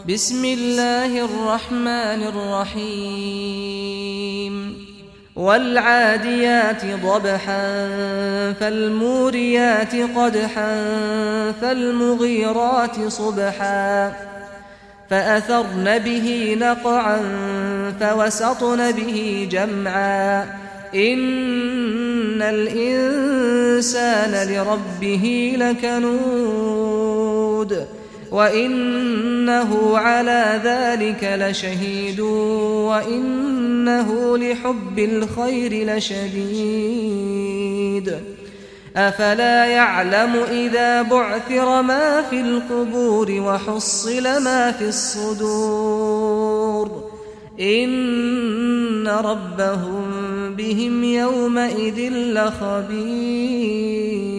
بسم الله الرحمن الرحيم والعاديات ضبحا فالموريات قدحا فالمغيرات صبحا فأثرن به نقعا فوسطن به جمعا إن الإنسان لربه لكنود وإنه على ذلك لشهيد وإنه لحب الخير لشديد أفلا يعلم إذا بعثر ما في القبور وحصل ما في الصدور إن ربهم بهم يومئذ لخبير.